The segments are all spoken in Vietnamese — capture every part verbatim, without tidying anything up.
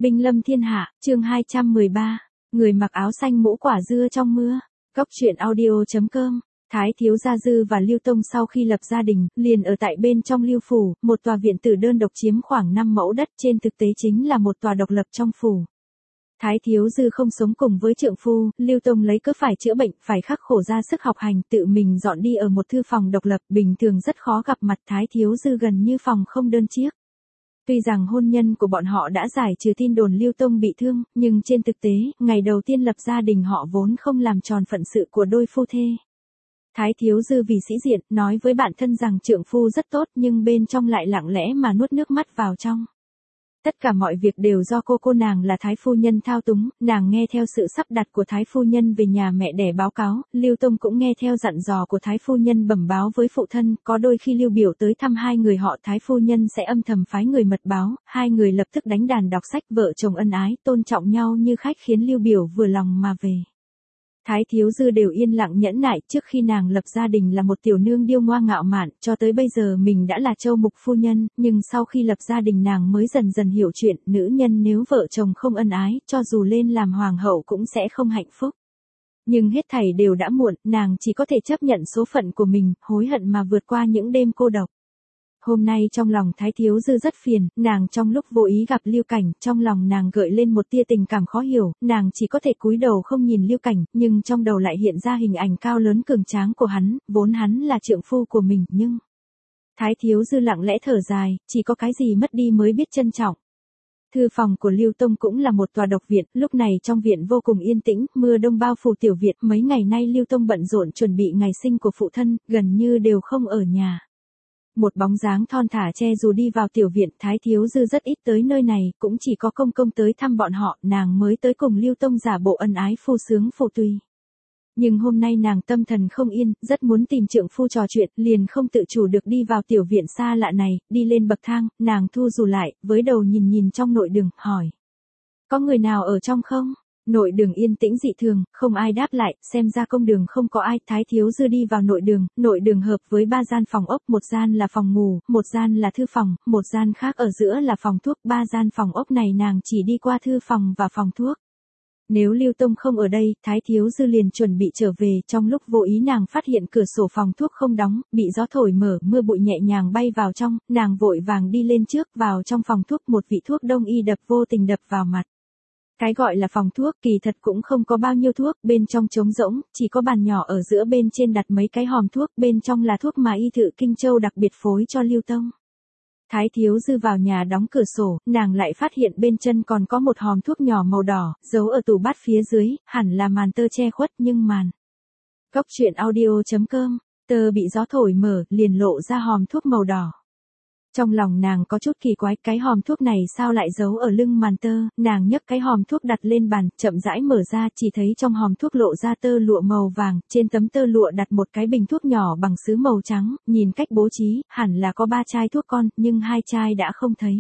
Binh lâm thiên hạ, chương hai trăm mười ba, người mặc áo xanh mũ quả dưa trong mưa. Góc truyện audio chấm com. Thái thiếu gia Dư và Lưu Tông sau khi lập gia đình, liền ở tại bên trong Lưu phủ, một tòa viện tử đơn độc chiếm khoảng năm mẫu đất, trên thực tế chính là một tòa độc lập trong phủ. Thái thiếu Dư không sống cùng với trượng phu, Lưu Tông lấy cớ phải chữa bệnh, phải khắc khổ ra sức học hành, tự mình dọn đi ở một thư phòng độc lập, bình thường rất khó gặp mặt Thái thiếu Dư gần như phòng không đơn chiếc. Tuy rằng hôn nhân của bọn họ đã giải trừ tin đồn Lưu Tông bị thương, nhưng trên thực tế, ngày đầu tiên lập gia đình họ vốn không làm tròn phận sự của đôi phu thê. Thái thiếu Dư vì sĩ diện, nói với bạn thân rằng trượng phu rất tốt nhưng bên trong lại lặng lẽ mà nuốt nước mắt vào trong. Tất cả mọi việc đều do cô cô nàng là Thái phu nhân thao túng, nàng nghe theo sự sắp đặt của Thái phu nhân về nhà mẹ để báo cáo, Lưu Tông cũng nghe theo dặn dò của Thái phu nhân bẩm báo với phụ thân, có đôi khi Lưu Biểu tới thăm hai người họ Thái phu nhân sẽ âm thầm phái người mật báo, hai người lập tức đánh đàn đọc sách, vợ chồng ân ái, tôn trọng nhau như khách, khiến Lưu Biểu vừa lòng mà về. Thái thiếu Dư đều yên lặng nhẫn nại, trước khi nàng lập gia đình là một tiểu nương điêu ngoa ngạo mạn, cho tới bây giờ mình đã là châu mục phu nhân, nhưng sau khi lập gia đình nàng mới dần dần hiểu chuyện, nữ nhân nếu vợ chồng không ân ái, cho dù lên làm hoàng hậu cũng sẽ không hạnh phúc. Nhưng hết thảy đều đã muộn, nàng chỉ có thể chấp nhận số phận của mình, hối hận mà vượt qua những đêm cô độc. Hôm nay trong lòng Thái thiếu Dư rất phiền, nàng trong lúc vô ý gặp Lưu Cảnh, trong lòng nàng gợi lên một tia tình cảm khó hiểu, nàng chỉ có thể cúi đầu không nhìn Lưu Cảnh, nhưng trong đầu lại hiện ra hình ảnh cao lớn cường tráng của hắn, vốn hắn là trượng phu của mình, nhưng... Thái thiếu Dư lặng lẽ thở dài, chỉ có cái gì mất đi mới biết trân trọng. Thư phòng của Lưu Tông cũng là một tòa độc viện, lúc này trong viện vô cùng yên tĩnh, mưa đông bao phủ tiểu viện, mấy ngày nay Lưu Tông bận rộn chuẩn bị ngày sinh của phụ thân, gần như đều không ở nhà. Một bóng dáng thon thả che dù đi vào tiểu viện, Thái thiếu Dư rất ít tới nơi này, cũng chỉ có công công tới thăm bọn họ, nàng mới tới cùng Lưu Tông giả bộ ân ái phu sướng phụ tùy. Nhưng hôm nay nàng tâm thần không yên, rất muốn tìm trượng phu trò chuyện, liền không tự chủ được đi vào tiểu viện xa lạ này, đi lên bậc thang, nàng thu dù lại, với đầu nhìn nhìn trong nội đường, hỏi. Có người nào ở trong không? Nội đường yên tĩnh dị thường, không ai đáp lại, xem ra công đường không có ai, Thái thiếu Dư đi vào nội đường, nội đường hợp với ba gian phòng ốc, một gian là phòng ngủ, một gian là thư phòng, một gian khác ở giữa là phòng thuốc, ba gian phòng ốc này nàng chỉ đi qua thư phòng và phòng thuốc. Nếu Lưu Tông không ở đây, Thái thiếu Dư liền chuẩn bị trở về, trong lúc vô ý nàng phát hiện cửa sổ phòng thuốc không đóng, bị gió thổi mở, mưa bụi nhẹ nhàng bay vào trong, nàng vội vàng đi lên trước, vào trong phòng thuốc, một vị thuốc đông y đập vô tình đập vào mặt. Cái gọi là phòng thuốc kỳ thật cũng không có bao nhiêu thuốc, bên trong trống rỗng, chỉ có bàn nhỏ ở giữa, bên trên đặt mấy cái hòm thuốc, bên trong là thuốc mà y thự Kinh Châu đặc biệt phối cho Lưu Tông. Thái thiếu Dư vào nhà đóng cửa sổ, nàng lại phát hiện bên chân còn có một hòm thuốc nhỏ màu đỏ, giấu ở tủ bát phía dưới, hẳn là màn tơ che khuất nhưng màn. Góc truyện audio chấm com, tơ bị gió thổi mở, liền lộ ra hòm thuốc màu đỏ. Trong lòng nàng có chút kỳ quái, cái hòm thuốc này sao lại giấu ở lưng màn tơ, nàng nhấc cái hòm thuốc đặt lên bàn, chậm rãi mở ra, chỉ thấy trong hòm thuốc lộ ra tơ lụa màu vàng, trên tấm tơ lụa đặt một cái bình thuốc nhỏ bằng sứ màu trắng, nhìn cách bố trí, hẳn là có ba chai thuốc con, nhưng hai chai đã không thấy.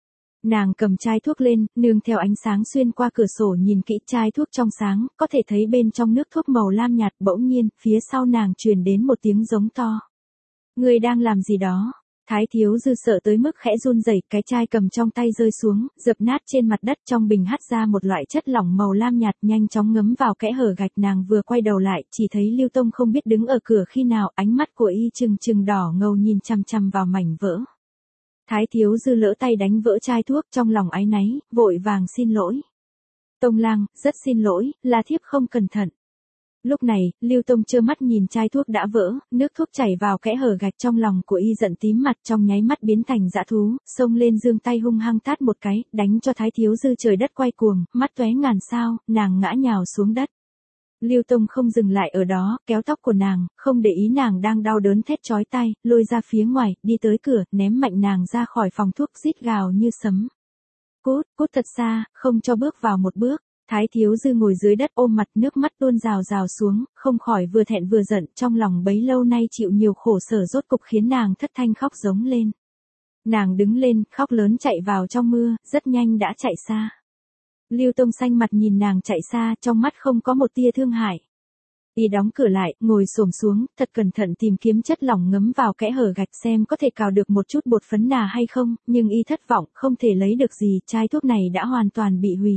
Nàng cầm chai thuốc lên, nương theo ánh sáng xuyên qua cửa sổ nhìn kỹ chai thuốc trong sáng, có thể thấy bên trong nước thuốc màu lam nhạt, bỗng nhiên, phía sau nàng truyền đến một tiếng giống to. Người đang làm gì đó? Thái thiếu Dư sợ tới mức khẽ run rẩy, cái chai cầm trong tay rơi xuống, dập nát trên mặt đất, trong bình hắt ra một loại chất lỏng màu lam nhạt, nhanh chóng ngấm vào kẽ hở gạch, nàng vừa quay đầu lại, chỉ thấy Lưu Tông không biết đứng ở cửa khi nào, ánh mắt của y trừng trừng đỏ ngầu nhìn chằm chằm vào mảnh vỡ. Thái thiếu Dư lỡ tay đánh vỡ chai thuốc, trong lòng áy náy, vội vàng xin lỗi. Tông lang, rất xin lỗi, là thiếp không cẩn thận. Lúc này, Lưu Tông trơ mắt nhìn chai thuốc đã vỡ, nước thuốc chảy vào kẽ hở gạch, trong lòng của y giận tím mặt, trong nháy mắt biến thành dã thú, xông lên giương tay hung hăng tát một cái, đánh cho Thái thiếu Dư trời đất quay cuồng, mắt tóe ngàn sao, nàng ngã nhào xuống đất. Lưu Tông không dừng lại ở đó, kéo tóc của nàng, không để ý nàng đang đau đớn thét chói tai, lôi ra phía ngoài, đi tới cửa, ném mạnh nàng ra khỏi phòng thuốc, rít gào như sấm. Cút, cút thật xa, không cho bước vào một bước. Thái thiếu Dư ngồi dưới đất ôm mặt, nước mắt tuôn rào rào xuống, không khỏi vừa thẹn vừa giận, trong lòng bấy lâu nay chịu nhiều khổ sở rốt cục khiến nàng thất thanh khóc giống lên. Nàng đứng lên, khóc lớn chạy vào trong mưa, rất nhanh đã chạy xa. Lưu Tông xanh mặt nhìn nàng chạy xa, trong mắt không có một tia thương hại. Y đóng cửa lại, ngồi xổm xuống, thật cẩn thận tìm kiếm chất lỏng ngấm vào kẽ hở gạch xem có thể cào được một chút bột phấn nà hay không, nhưng Y thất vọng, không thể lấy được gì, chai thuốc này đã hoàn toàn bị hủy.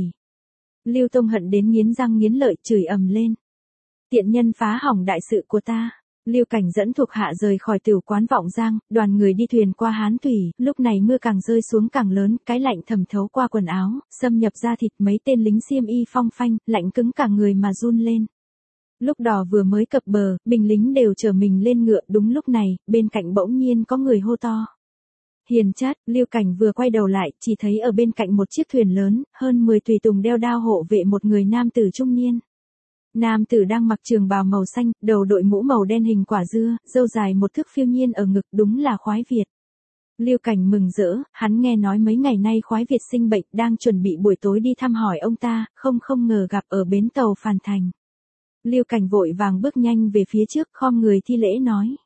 Lưu Tông hận đến nghiến răng nghiến lợi, chửi ầm lên. Tiện nhân phá hỏng đại sự của ta. Lưu Cảnh dẫn thuộc hạ rời khỏi tiểu quán Vọng Giang, đoàn người đi thuyền qua Hán Thủy, lúc này mưa càng rơi xuống càng lớn, cái lạnh thẩm thấu qua quần áo, xâm nhập da thịt, mấy tên lính xiêm y phong phanh, lạnh cứng cả người mà run lên. Lúc đò vừa mới cập bờ, binh lính đều chở mình lên ngựa, đúng lúc này, bên cạnh bỗng nhiên có người hô to. Hiền Chất, Lưu Cảnh vừa quay đầu lại, chỉ thấy ở bên cạnh một chiếc thuyền lớn, hơn mười tùy tùng đeo đao hộ vệ một người nam tử trung niên. Nam tử đang mặc trường bào màu xanh, đầu đội mũ màu đen hình quả dưa, râu dài một thước phiêu nhiên ở ngực, đúng là Khoái Việt. Lưu Cảnh mừng rỡ, hắn nghe nói mấy ngày nay Khoái Việt sinh bệnh, đang chuẩn bị buổi tối đi thăm hỏi ông ta, không không ngờ gặp ở bến tàu Phàn Thành. Lưu Cảnh vội vàng bước nhanh về phía trước, khom người thi lễ nói.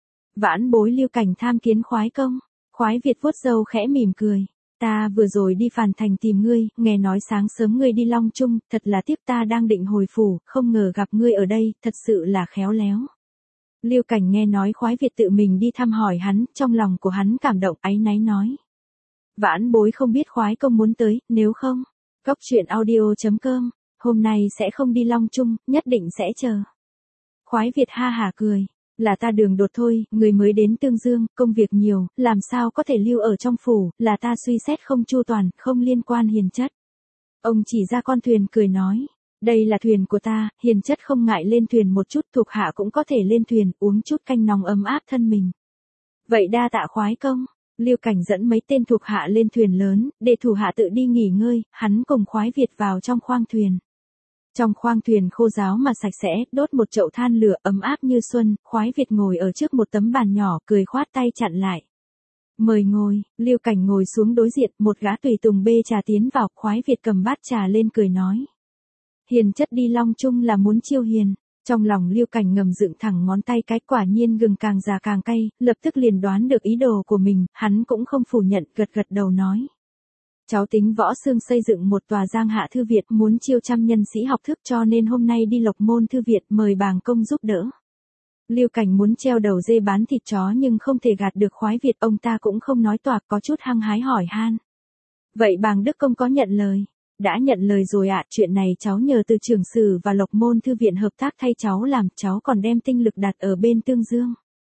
Vãn bối Lưu Cảnh tham kiến Khoái công. Khoái Việt vuốt râu khẽ mỉm cười. Ta vừa rồi đi Phàn Thành tìm ngươi, nghe nói sáng sớm ngươi đi Long Trung, thật là tiếc ta đang định hồi phủ, không ngờ gặp ngươi ở đây, thật sự là khéo léo. Lưu Cảnh nghe nói Khoái Việt tự mình đi thăm hỏi hắn, trong lòng của hắn cảm động, áy náy nói. Vãn bối không biết Khoái công muốn tới, nếu không, Cốc truyện audio chấm com, hôm nay sẽ không đi Long Trung, nhất định sẽ chờ. Khoái Việt ha hả cười. Là ta đường đột thôi, người mới đến Tương Dương, công việc nhiều, làm sao có thể lưu ở trong phủ, là ta suy xét không chu toàn, không liên quan Hiền Chất. Ông chỉ ra con thuyền cười nói, đây là thuyền của ta, Hiền Chất không ngại lên thuyền một chút, thuộc hạ cũng có thể lên thuyền, uống chút canh nóng ấm áp thân mình. Vậy đa tạ Khoái công. Lưu Cảnh dẫn mấy tên thuộc hạ lên thuyền lớn, để thủ hạ tự đi nghỉ ngơi, hắn cùng Khoái Việt vào trong khoang thuyền. Trong khoang thuyền khô ráo mà sạch sẽ, đốt một chậu than lửa ấm áp như xuân, Khoái Việt ngồi ở trước một tấm bàn nhỏ, cười khoát tay chặn lại. Mời ngồi, Lưu Cảnh ngồi xuống đối diện, một gã tùy tùng bê trà tiến vào, Khoái Việt cầm bát trà lên cười nói. Hiền Chất đi Long Trung là muốn chiêu hiền. Trong lòng Lưu Cảnh ngầm dựng thẳng ngón tay cái, quả nhiên gừng càng già càng cay, lập tức liền đoán được ý đồ của mình, hắn cũng không phủ nhận, gật gật đầu nói. Cháu tính Võ Xương xây dựng một tòa Giang Hạ Thư Viện, muốn chiêu trăm nhân sĩ học thức, cho nên hôm nay đi Lộc Môn Thư Viện mời bàng công giúp đỡ. Lưu Cảnh muốn treo đầu dê bán thịt chó nhưng không thể gạt được Khoái Việt, ông ta cũng không nói toạc, có chút hăng hái hỏi han. Vậy bàng Đức Công có nhận lời? Đã nhận lời rồi ạ, chuyện này cháu nhờ từ trưởng sử và Lộc Môn Thư Viện hợp tác thay cháu làm, cháu còn đem tinh lực đặt ở bên Tương Dương.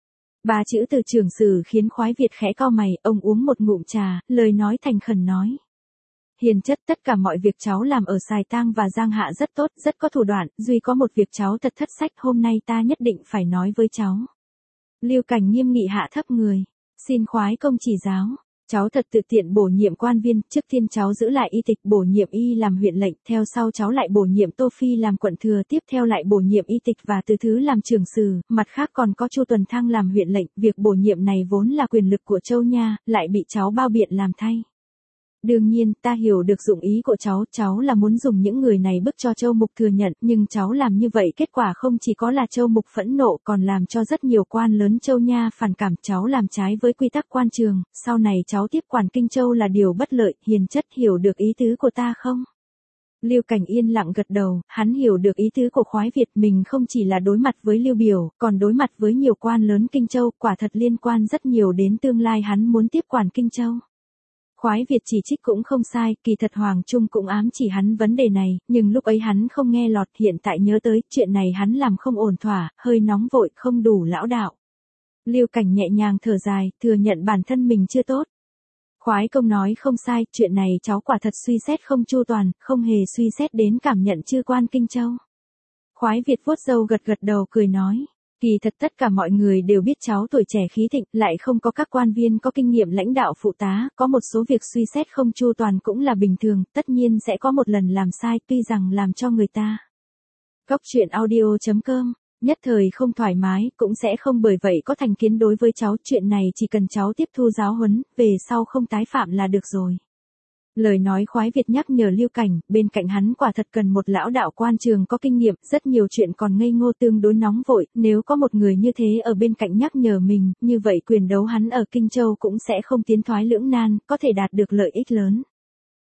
Ba chữ từ trưởng sử khiến Khoái Việt khẽ cau mày, ông uống một ngụm trà, lời nói thành khẩn nói. Hiền Chất, tất cả mọi việc cháu làm ở Sài Tang và Giang Hạ rất tốt, rất có thủ đoạn, duy có một việc cháu thật thất sách, hôm nay ta nhất định phải nói với cháu. Lưu Cảnh nghiêm nghị hạ thấp người. Xin Khoái công chỉ giáo. Cháu thật tự tiện bổ nhiệm quan viên, trước tiên cháu giữ lại y tịch bổ nhiệm y làm huyện lệnh, theo sau cháu lại bổ nhiệm Tô Phi làm quận thừa, tiếp theo lại bổ nhiệm y tịch và Từ Thứ làm trưởng sử, mặt khác còn có Chu Tuần Thăng làm huyện lệnh, việc bổ nhiệm này vốn là quyền lực của Châu Nha, lại bị cháu bao biện làm thay. Đương nhiên, ta hiểu được dụng ý của cháu, cháu là muốn dùng những người này bức cho Châu Mục thừa nhận, nhưng cháu làm như vậy kết quả không chỉ có là Châu Mục phẫn nộ, còn làm cho rất nhiều quan lớn Châu Nha phản cảm, cháu làm trái với quy tắc quan trường, sau này cháu tiếp quản Kinh Châu là điều bất lợi, Hiền Chất hiểu được ý tứ của ta không? Lưu Cảnh yên lặng gật đầu, hắn hiểu được ý tứ của Khoái Việt, mình không chỉ là đối mặt với Lưu Biểu, còn đối mặt với nhiều quan lớn Kinh Châu, quả thật liên quan rất nhiều đến tương lai hắn muốn tiếp quản Kinh Châu. Khoái Việt chỉ trích cũng không sai, kỳ thật Hoàng Trung cũng ám chỉ hắn vấn đề này, nhưng lúc ấy hắn không nghe lọt, hiện tại nhớ tới, chuyện này hắn làm không ổn thỏa, hơi nóng vội, không đủ lão đạo. Lưu Cảnh nhẹ nhàng thở dài, thừa nhận bản thân mình chưa tốt. Khoái công nói không sai, chuyện này cháu quả thật suy xét không chu toàn, không hề suy xét đến cảm nhận chư quan Kinh Châu. Khoái Việt vuốt râu gật gật đầu cười nói. Kỳ thật tất cả mọi người đều biết cháu tuổi trẻ khí thịnh, lại không có các quan viên có kinh nghiệm lãnh đạo phụ tá, có một số việc suy xét không chu toàn cũng là bình thường, tất nhiên sẽ có một lần làm sai, tuy rằng làm cho người ta. Cốc truyện audio chấm com, nhất thời không thoải mái, cũng sẽ không bởi vậy có thành kiến đối với cháu, chuyện này chỉ cần cháu tiếp thu giáo huấn, về sau không tái phạm là được rồi. Lời nói Khoái Việt nhắc nhở Lưu Cảnh, bên cạnh hắn quả thật cần một lão đạo quan trường có kinh nghiệm, rất nhiều chuyện còn ngây ngô tương đối nóng vội, nếu có một người như thế ở bên cạnh nhắc nhở mình, như vậy quyền đấu hắn ở Kinh Châu cũng sẽ không tiến thoái lưỡng nan, có thể đạt được lợi ích lớn.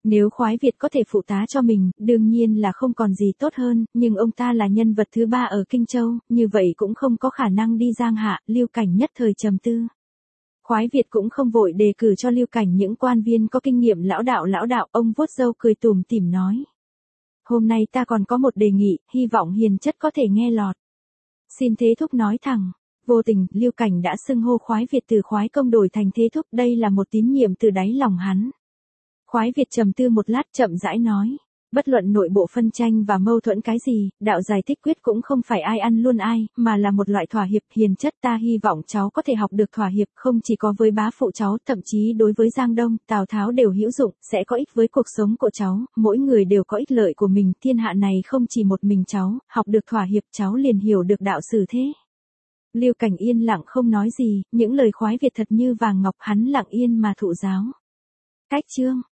Nếu khoái Việt có thể phụ tá cho mình, đương nhiên là không còn gì tốt hơn, nhưng ông ta là nhân vật thứ ba ở Kinh Châu, như vậy cũng không có khả năng đi Giang Hạ, Lưu Cảnh nhất thời trầm tư. Khoái Việt cũng không vội đề cử cho Lưu Cảnh những quan viên có kinh nghiệm lão đạo lão đạo, ông vuốt râu cười tủm tỉm nói. Hôm nay ta còn có một đề nghị, hy vọng hiền chất có thể nghe lọt. Xin Thế Thúc nói thẳng. Vô tình, Lưu Cảnh đã xưng hô khoái Việt từ khoái công đổi thành Thế Thúc, đây là một tín nhiệm từ đáy lòng hắn. Khoái Việt trầm tư một lát chậm rãi nói. Bất luận nội bộ phân tranh và mâu thuẫn cái gì, đạo giải thích quyết cũng không phải ai ăn luôn ai, mà là một loại thỏa hiệp. Hiền chất, ta hy vọng cháu có thể học được thỏa hiệp, không chỉ có với bá phụ cháu, thậm chí đối với Giang Đông, Tào Tháo đều hữu dụng, sẽ có ích với cuộc sống của cháu, mỗi người đều có ích lợi của mình, thiên hạ này không chỉ một mình cháu, học được thỏa hiệp cháu liền hiểu được đạo xử thế. Lưu Cảnh yên lặng không nói gì, những lời khoái Việt thật như vàng ngọc, hắn lặng yên mà thụ giáo. Cách chương